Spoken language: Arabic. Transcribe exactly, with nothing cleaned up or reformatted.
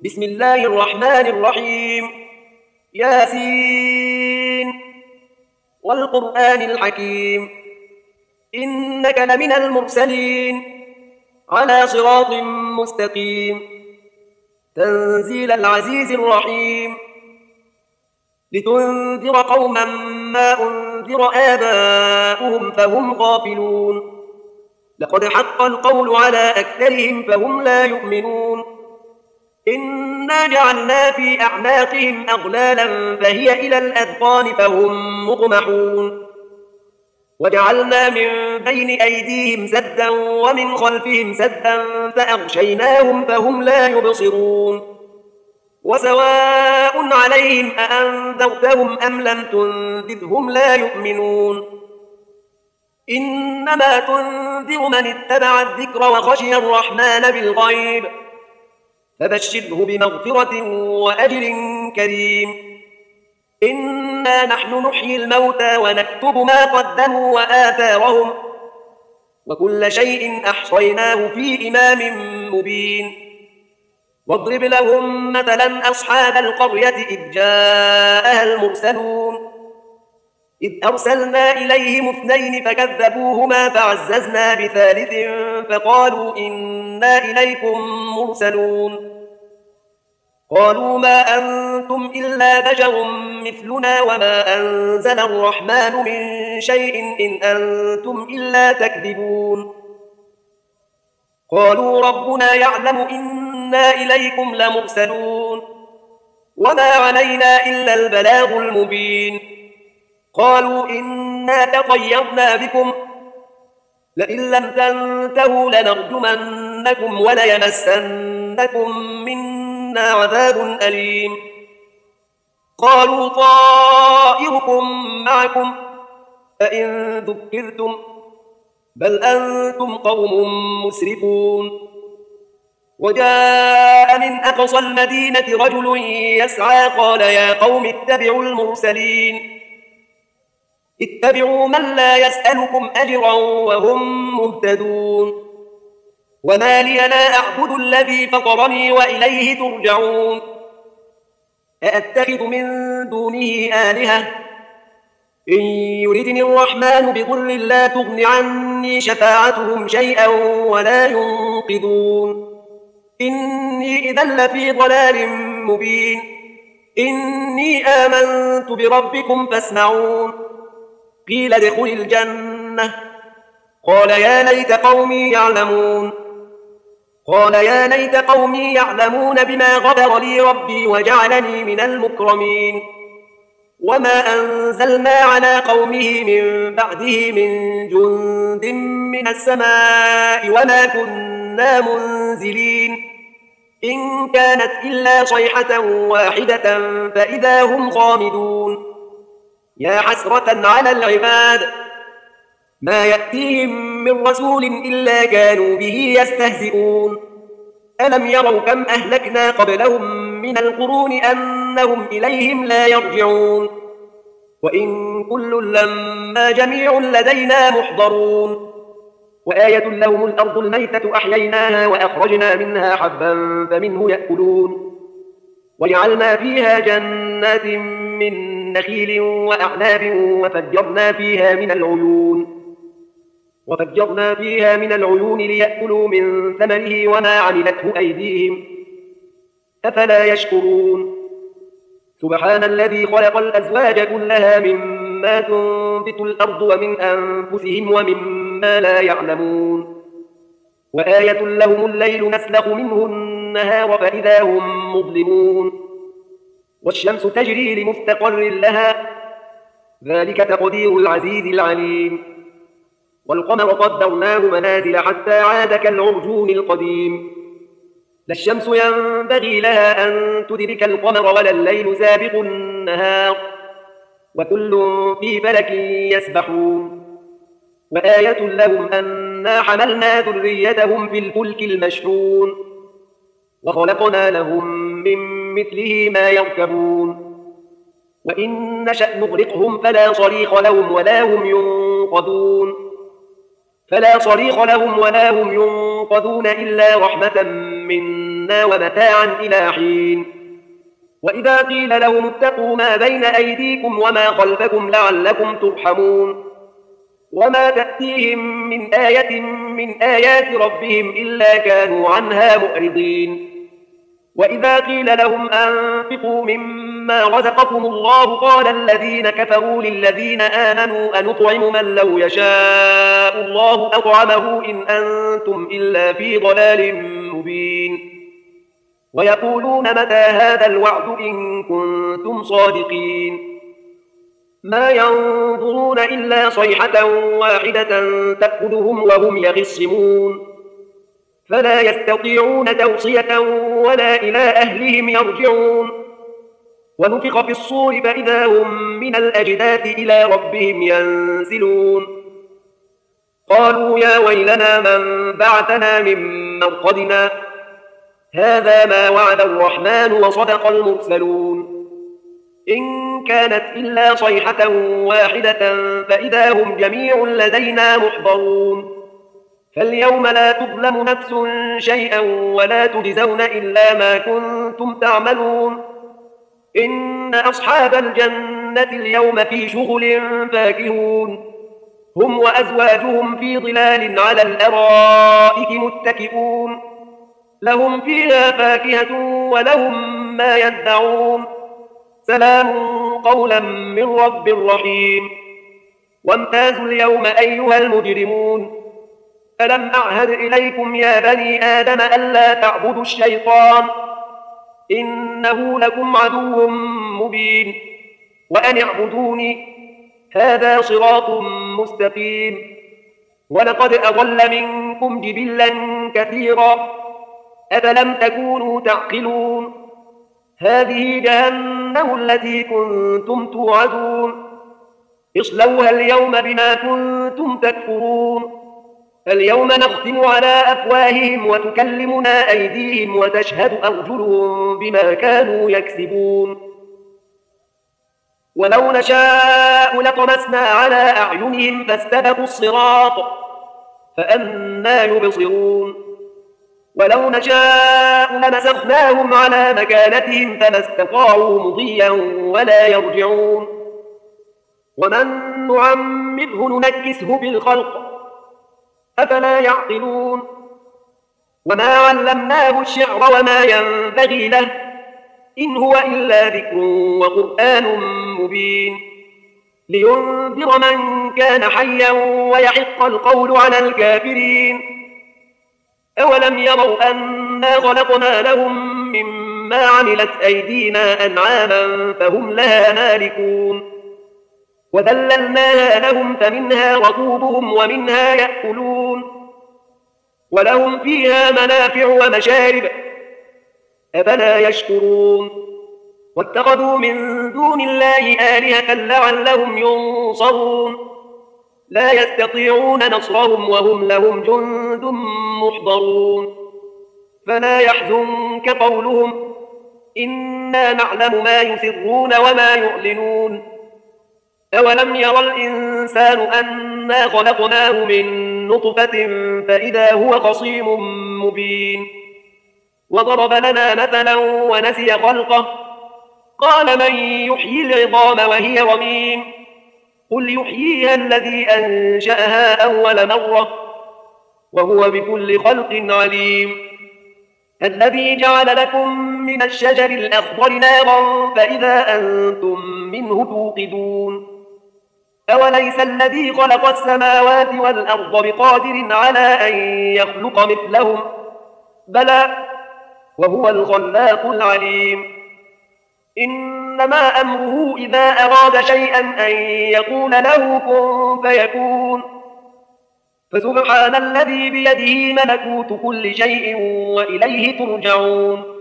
بسم الله الرحمن الرحيم. ياسين والقرآن الحكيم إنك لمن المرسلين على صراط مستقيم تنزيل العزيز الرحيم لتنذر قوما ما أنذر آباؤهم فهم غافلون لقد حق القول على أكثرهم فهم لا يؤمنون إنا جعلنا في أعناقهم أغلالا فهي إلى الأذقان فهم مقمحون وجعلنا من بين أيديهم سدا ومن خلفهم سدا فأغشيناهم فهم لا يبصرون وسواء عليهم أأنذرتهم أم لم تنذرهم لا يؤمنون إنما تنذر من اتبع الذكر وخشي الرحمن بالغيب فبشره بمغفرة وأجر كريم إنا نحن نحيي الموتى ونكتب ما قدموا وآثارهم وكل شيء أحصيناه في إمام مبين واضرب لهم مثلا أصحاب القرية إذ جاءها المرسلون إذ أرسلنا إليهم اثنين فكذبوهما فعززنا بثالث فقالوا إنا إليكم مرسلون قالوا ما أنتم إلا بشر مثلنا وما أنزل الرحمن من شيء إن أنتم إلا تكذبون قالوا ربنا يعلم إنا إليكم لمرسلون وما علينا إلا البلاغ المبين قالوا إنا تطيرنا بكم لئن لم تنتهوا لنرجمنكم وليمسنكم منا عذاب أليم قالوا طائركم معكم أئن ذكرتم بل أنتم قوم مسرفون وجاء من أقصى المدينة رجل يسعى قال يا قوم اتبعوا المرسلين اتبعوا من لا يسألكم أجرا وهم مهتدون وما لي لا أعبد الذي فطرني وإليه ترجعون أأتخذ من دونه آلهة إن يردني الرحمن بضر لا تغن عني شفاعتهم شيئا ولا ينقذون إني إذا لفي ضلال مبين إني آمنت بربكم فاسمعون قيل ادخل الجنة قال يا ليت قومي يعلمون قال يا ليت قومي يعلمون بما غفر لي ربي وجعلني من المكرمين وما أنزلنا على قومه من بعده من جند من السماء وما كنا منزلين إن كانت إلا صيحة واحدة فإذا هم خامدون يا حسرة على العباد ما يأتيهم من رسول إلا كانوا به يستهزئون ألم يروا كم أهلكنا قبلهم من القرون أنهم إليهم لا يرجعون وإن كل لما جميع لدينا محضرون وآية لهم الأرض الميتة أحييناها وأخرجنا منها حبا فمنه يأكلون وجعلنا فيها جنات من نخيل وأعناب وفجرنا فيها من العيون وفجرنا فيها من العيون ليأكلوا من ثمره وما عملته أيديهم أفلا يشكرون سبحان الذي خلق الأزواج كلها مما تنبت الأرض ومن أنفسهم ومما لا يعلمون وآية لهم الليل نسلخ منه النهار فإذا هم مظلمون والشمس تجري لمستقر لها ذلك تقدير العزيز العليم والقمر قدرناه منازل حتى عاد كالعرجون القديم لا الشمس ينبغي لها أن تدرك القمر ولا الليل سابق النهار وكل في فلك يسبحون وآية لهم أنا حملنا ذريتهم في الفلك المشحون وخلقنا لهم من مثله ما يركبون وإن نشأ نغرقهم فلا صريخ لهم ولا هم ينقذون فلا صريخ لهم ولا هم ينقذون إلا رحمة منا أدنى ومتاعا إلى حين. وإذا قيل لهم اتقوا ما بين أيديكم وما خلفكم لعلكم ترحمون وما تأتيهم من آية من آيات ربهم إلا كانوا عنها معرضين. وإذا قيل لهم أنفقوا مما رزقكم الله قال الذين كفروا للذين آمنوا أنطعم من لو يشاء الله أطعمه إن أنتم إلا في ضلال مبين. ويقولون متى هذا الوعد إن كنتم صادقين. ما ينظرون إلا صيحة واحدة تأخذهم وهم يخصمون فلا يستطيعون توصية ولا إلى أهلهم يرجعون. ونفخ في الصور فإذا هم من الأجداث إلى ربهم ينزلون. قالوا يا ويلنا من بعثنا من مرقدنا هذا ما وعد الرحمن وصدق المرسلون. إن كانت إلا صيحة واحدة فإذا هم جميع لدينا محضرون. فاليوم لا تظلم نفس شيئا ولا تجزون إلا ما كنتم تعملون. إن أصحاب الجنة اليوم في شغل فاكهون هم وأزواجهم في ظلال على الأرائك متكئون لهم فيها فاكهة ولهم ما يدعون سلام قولا من رب رحيم. وامتازوا اليوم أيها المجرمون ألم أعهد إليكم يا بني آدم ألا تعبدوا الشيطان إنه لكم عدو مبين وأن اعبدوني هذا صراط مستقيم. ولقد أضل منكم جبلا كثيرا أفلم تكونوا تعقلون. هذه جهنم التي كنتم توعدون اصلوها اليوم بما كنتم تكفرون. اليوم نختم على أفواههم وتكلمنا أيديهم وتشهد أرجلهم بما كانوا يكسبون. ولو نشاء لطمسنا على أعينهم فاستبقوا الصراط فأنى يبصرون. ولو نشاء لمسخناهم على مكانتهم فما استطاعوا مضيا ولا يرجعون. ومن نعمره ننكسه بالخلق أفلا يعقلون. وما علمناه الشعر وما ينبغي له إن هو إلا ذكر وقرآن مبين لينذر من كان حيا ويحق القول على الكافرين. أولم يروا أنا خلقنا لهم مما عملت أيدينا أنعاما فهم لها مالكون وذللناها لهم فمنها ركوبهم ومنها يأكلون ولهم فيها منافع ومشارب أفلا يشكرون. واتخذوا من دون الله آلهة لعلهم ينصرون لا يستطيعون نصرهم وهم لهم جند محضرون. فلا يحزنك قولهم إنا نعلم ما يسرون وما يعلنون. أولم يرى الإنسان أنا خلقناه من نطفة فإذا هو خصيم مبين. وضرب لنا مثلا ونسي خلقه قال من يحيي العظام وهي رميم قل يحييها الذي أنشأها أول مرة وهو بكل خلق عليم. الذي جعل لكم من الشجر الأخضر نارا فإذا أنتم منه توقدون. أوليس الذي خلق السماوات والأرض بقادر على أن يخلق مثلهم بلى وهو الخلاق العليم. إنما أمره إذا أراد شيئا أن يقول له كن فيكون. فسبحان الذي بيده ملكوت كل شيء وإليه ترجعون.